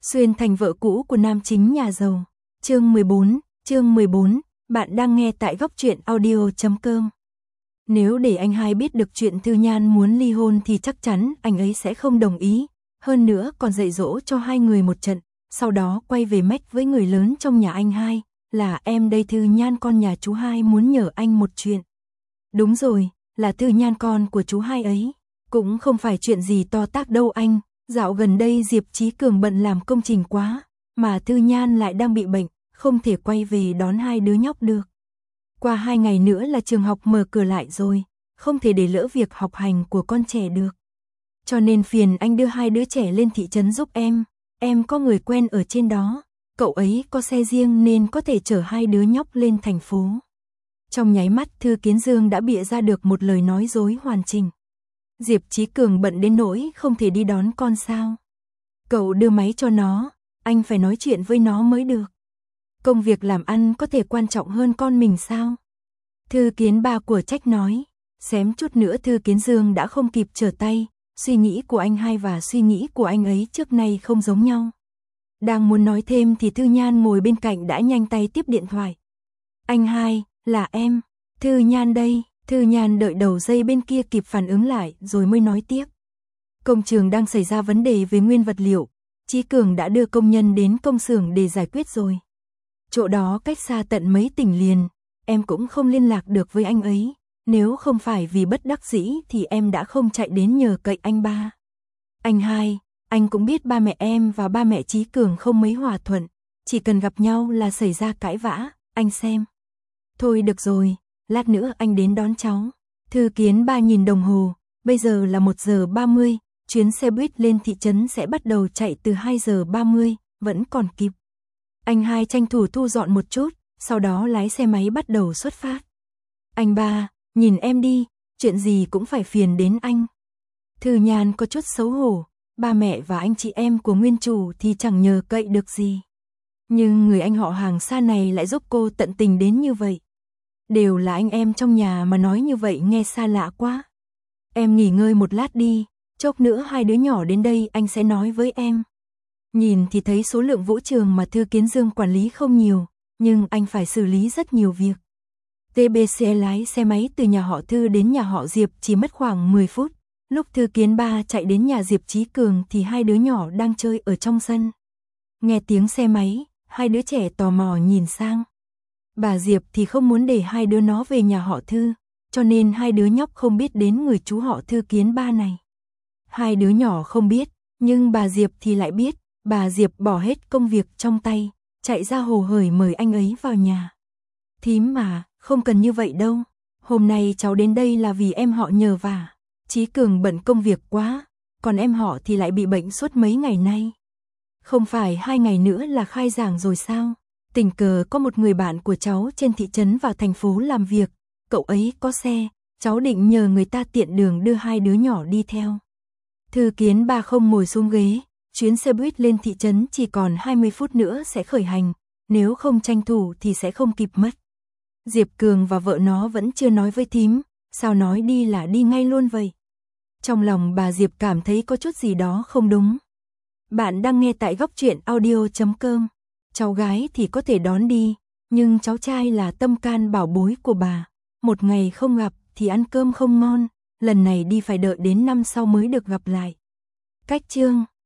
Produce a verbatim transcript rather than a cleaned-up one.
Xuyên thành vợ cũ của nam chính nhà giàu. Chương mười bốn, chương mười bốn, bạn đang nghe tại góc truyện audio chấm com. Nếu để anh hai biết được chuyện Thư Nhan muốn ly hôn thì chắc chắn anh ấy sẽ không đồng ý, hơn nữa còn dạy dỗ cho hai người một trận, sau đó quay về mách với người lớn trong nhà anh hai, là em đây Thư Nhan con nhà chú hai muốn nhờ anh một chuyện. Đúng rồi, là Thư Nhan con của chú hai ấy, cũng không phải chuyện gì to tát đâu anh. Dạo gần đây Diệp Chí Cường bận làm công trình quá, mà Thư Nhan lại đang bị bệnh, không thể quay về đón hai đứa nhóc được. Qua hai ngày nữa là trường học mở cửa lại rồi, không thể để lỡ việc học hành của con trẻ được. Cho nên phiền anh đưa hai đứa trẻ lên thị trấn giúp em, em có người quen ở trên đó, cậu ấy có xe riêng nên có thể chở hai đứa nhóc lên thành phố. Trong nháy mắt Thư Kiến Dương đã bịa ra được một lời nói dối hoàn chỉnh. Diệp Chí Cường bận đến nỗi không thể đi đón con sao? Cậu đưa máy cho nó, anh phải nói chuyện với nó mới được. Công việc làm ăn có thể quan trọng hơn con mình sao? Thư Kiến Ba của trách nói, xém chút nữa Thư Kiến Dương đã không kịp trở tay, suy nghĩ của anh hai và suy nghĩ của anh ấy trước nay không giống nhau. Đang muốn nói thêm thì Thư Nhan ngồi bên cạnh đã nhanh tay tiếp điện thoại. Anh hai, là em, Thư Nhan đây. Thư Nhan đợi đầu dây bên kia kịp phản ứng lại rồi mới nói tiếp. Công trường đang xảy ra vấn đề về nguyên vật liệu, Chí Cường đã đưa công nhân đến công xưởng để giải quyết rồi. Chỗ đó cách xa tận mấy tỉnh liền, em cũng không liên lạc được với anh ấy, nếu không phải vì bất đắc dĩ thì em đã không chạy đến nhờ cậy anh ba. Anh hai, anh cũng biết ba mẹ em và ba mẹ Chí Cường không mấy hòa thuận, chỉ cần gặp nhau là xảy ra cãi vã, anh xem. Thôi được rồi. Lát nữa anh đến đón cháu. Thư Kiến Ba nhìn đồng hồ, bây giờ là một giờ ba mươi, chuyến xe buýt lên thị trấn sẽ bắt đầu chạy từ hai giờ ba mươi, vẫn còn kịp. Anh hai tranh thủ thu dọn một chút, sau đó lái xe máy bắt đầu xuất phát. Anh ba, nhìn em đi, chuyện gì cũng phải phiền đến anh. Thư Nhan có chút xấu hổ, ba mẹ và anh chị em của nguyên chủ thì chẳng nhờ cậy được gì. Nhưng người anh họ hàng xa này lại giúp cô tận tình đến như vậy. Đều là anh em trong nhà mà nói như vậy nghe xa lạ quá. Em nghỉ ngơi một lát đi, chốc nữa hai đứa nhỏ đến đây anh sẽ nói với em. Nhìn thì thấy số lượng vũ trường mà Thư Kiến Dương quản lý không nhiều, nhưng anh phải xử lý rất nhiều việc. tê bê xê lái xe máy từ nhà họ Thư đến nhà họ Diệp chỉ mất khoảng mười phút. Lúc Thư Kiến Ba chạy đến nhà Diệp Chí Cường thì hai đứa nhỏ đang chơi ở trong sân. Nghe tiếng xe máy, hai đứa trẻ tò mò nhìn sang. Bà Diệp thì không muốn để hai đứa nó về nhà họ Thư, cho nên hai đứa nhóc không biết đến người chú họ Thư Kiến Ba này. Hai đứa nhỏ không biết, nhưng bà Diệp thì lại biết, bà Diệp bỏ hết công việc trong tay, chạy ra hồ hởi mời anh ấy vào nhà. Thím mà, không cần như vậy đâu, hôm nay cháu đến đây là vì em họ nhờ vả, Chí Cường bận công việc quá, còn em họ thì lại bị bệnh suốt mấy ngày nay. Không phải hai ngày nữa là khai giảng rồi sao? Tình cờ có một người bạn của cháu trên thị trấn vào thành phố làm việc, cậu ấy có xe, cháu định nhờ người ta tiện đường đưa hai đứa nhỏ đi theo. Thư Kiến Ba không ngồi xuống ghế, chuyến xe buýt lên thị trấn chỉ còn hai mươi phút nữa sẽ khởi hành, nếu không tranh thủ thì sẽ không kịp mất. Diệp Cường và vợ nó vẫn chưa nói với thím, sao nói đi là đi ngay luôn vậy? Trong lòng bà Diệp cảm thấy có chút gì đó không đúng. Bạn đang nghe tại góc truyện audio chấm com. Cháu gái thì có thể đón đi, nhưng cháu trai là tâm can bảo bối của bà. Một ngày không gặp thì ăn cơm không ngon, lần này đi phải đợi đến năm sau mới được gặp lại. Cách chương